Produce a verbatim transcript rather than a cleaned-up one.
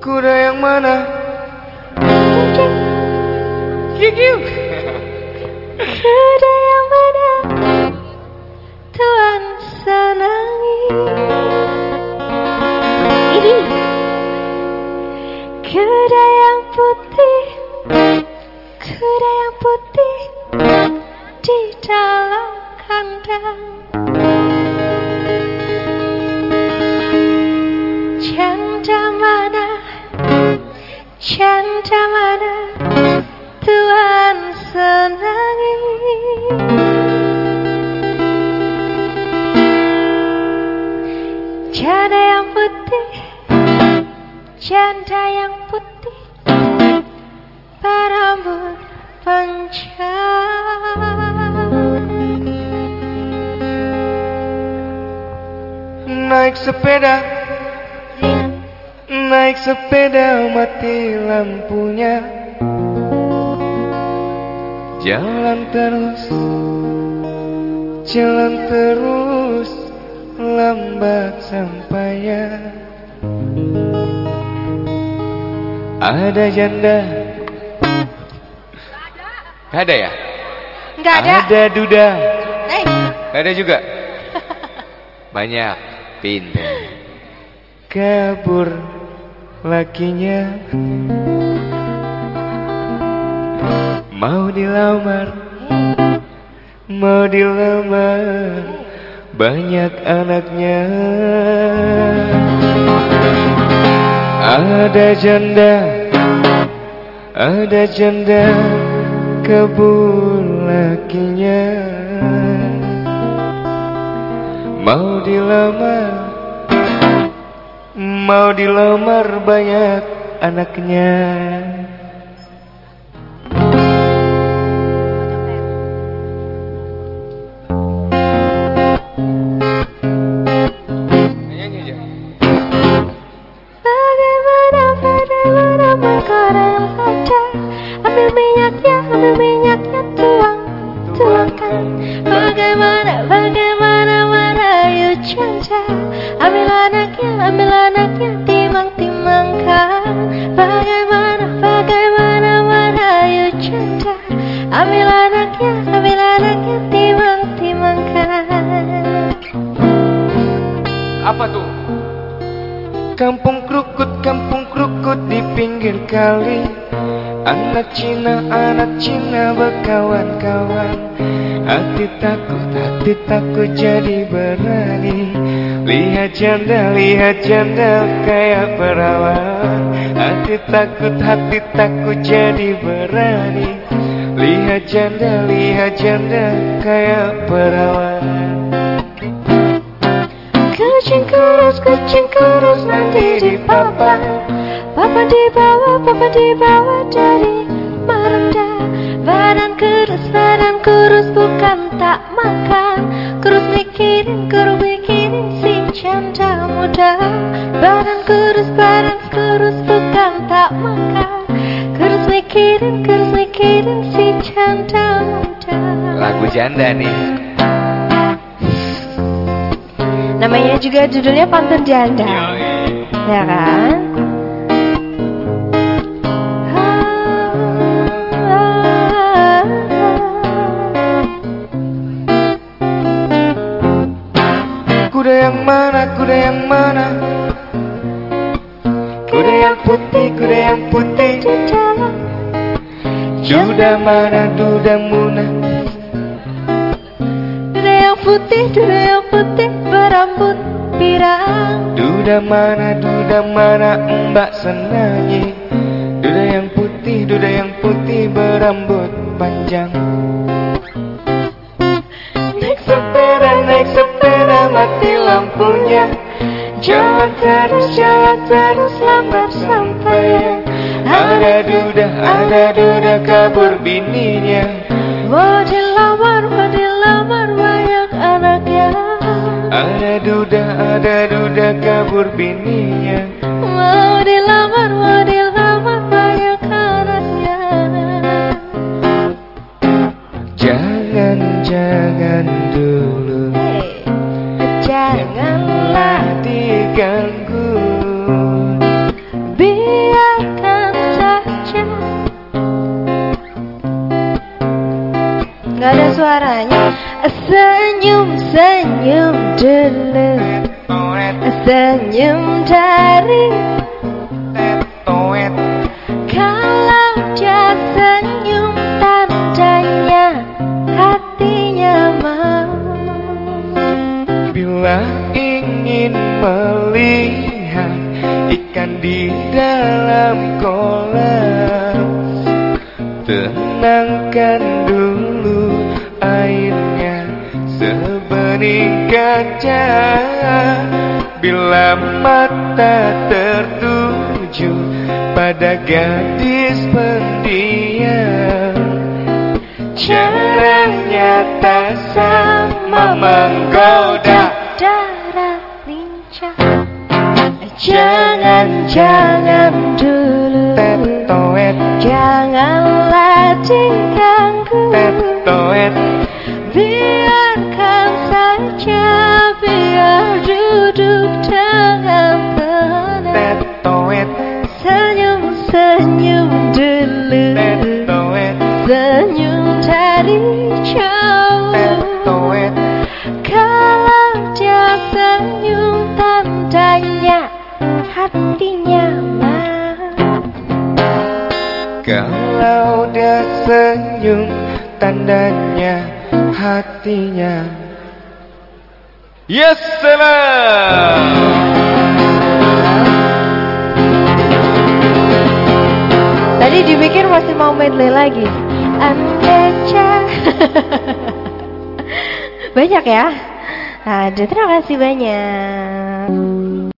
Kuda yang mana? Kikiu. Kuda yang mana Tuhan senangi? Ini kuda yang putih, kuda yang putih di dalam kandang. Janda mana, janda mana Tuhan senangi? Janda yang putih, janda yang putih berambut panjang. Naik sepeda, naik sepeda mati lampunya. Jalan terus, jalan terus, lambat sampainya. Ada janda. Gak ada ya? Nggak ada. Ada duda. Eh. Gak ada juga. Banyak. Pintar. Kabur lakinya. Mau dilamar, mau dilamar, banyak anaknya. Ada janda, ada janda, kabur lakinya. Mau dilamar, mau dilamar, banyak anaknya. Bagaimana, bagaimana mengkoreng lada? Ambil minyaknya, ambil minyaknya, tuang, tuangkan. Bagaimana, bagaimana merayu janda? Ambil anaknya, ambil anaknya, timang, timangkan. Bagaimana, bagaimana merayu janda? Ambil anaknya, ambil anaknya, timang, timangkan. Apa tuh? Kampung krukut, kampung krukut di pinggir kali. Anak Cina, anak Cina berkawan-kawan. Hati takut, hati takut jadi berani. Lihat janda, lihat janda kayak perawan. Hati takut, hati takut jadi berani. Lihat janda, lihat janda kayak perawan. Kucing kurus, kucing kurus nanti di papa. Papa di bawah, papa di bawah dari merendah. Badan kurus, badan kurus bukan tak makan. Kurus mikirin, kurus mikirin si janda muda. Badan kurus, badan kurus bukan tak makan. Kurus mikirin, kurus mikirin si janda muda. Lagu janda nih. Namanya juga judulnya Pantun Janda. Ya kan? Kuda yang mana, kuda yang mana? Kuda yang putih, kuda yang putih. Duda mana, duda muna. Duda yang putih, duda yang putih berambut pirang. Duda mana, duda mana, mbak senangi. Duda yang putih, duda yang putih berambut panjang. Naik sepeda, naik sepeda mati lampunya. Jalan terus, jalan terus, lambat sampai. Ada duda, ada duda kabur bininya. Mau dilamar, mau dilamar banyak anaknya. Ada duda, ada duda kabur bininya. Mau dilamar, mau dilamar banyak anaknya. Jangan, jangan dulu. Hey, janganlah diganggu. biar senyum dulu, senyum dari. Kalau dia senyum tandanya hatinya mau. Bila ingin melihat ikan di dalam kolam, tenangkan dulu airnya sebening kaca. Bila mata tertuju pada gadis pendiam, caranya tak sama menggoda. Darah lincah, jangan, jangan dulu, Tetoet, janganlah diganggu. tetoet, Biarkan saja, biar duduk dengan tenang. tetoet, Senyum-senyum dulu, tetoet, senyum dari jauh. tetoet. Kalau dia senyum tandanya hatinya mau. Kalau dia senyum tandanya hatinya. Yes, salam. Tadi dipikir masih mau medley lagi. Andeca. Banyak ya. Aduh, terima kasih banyak.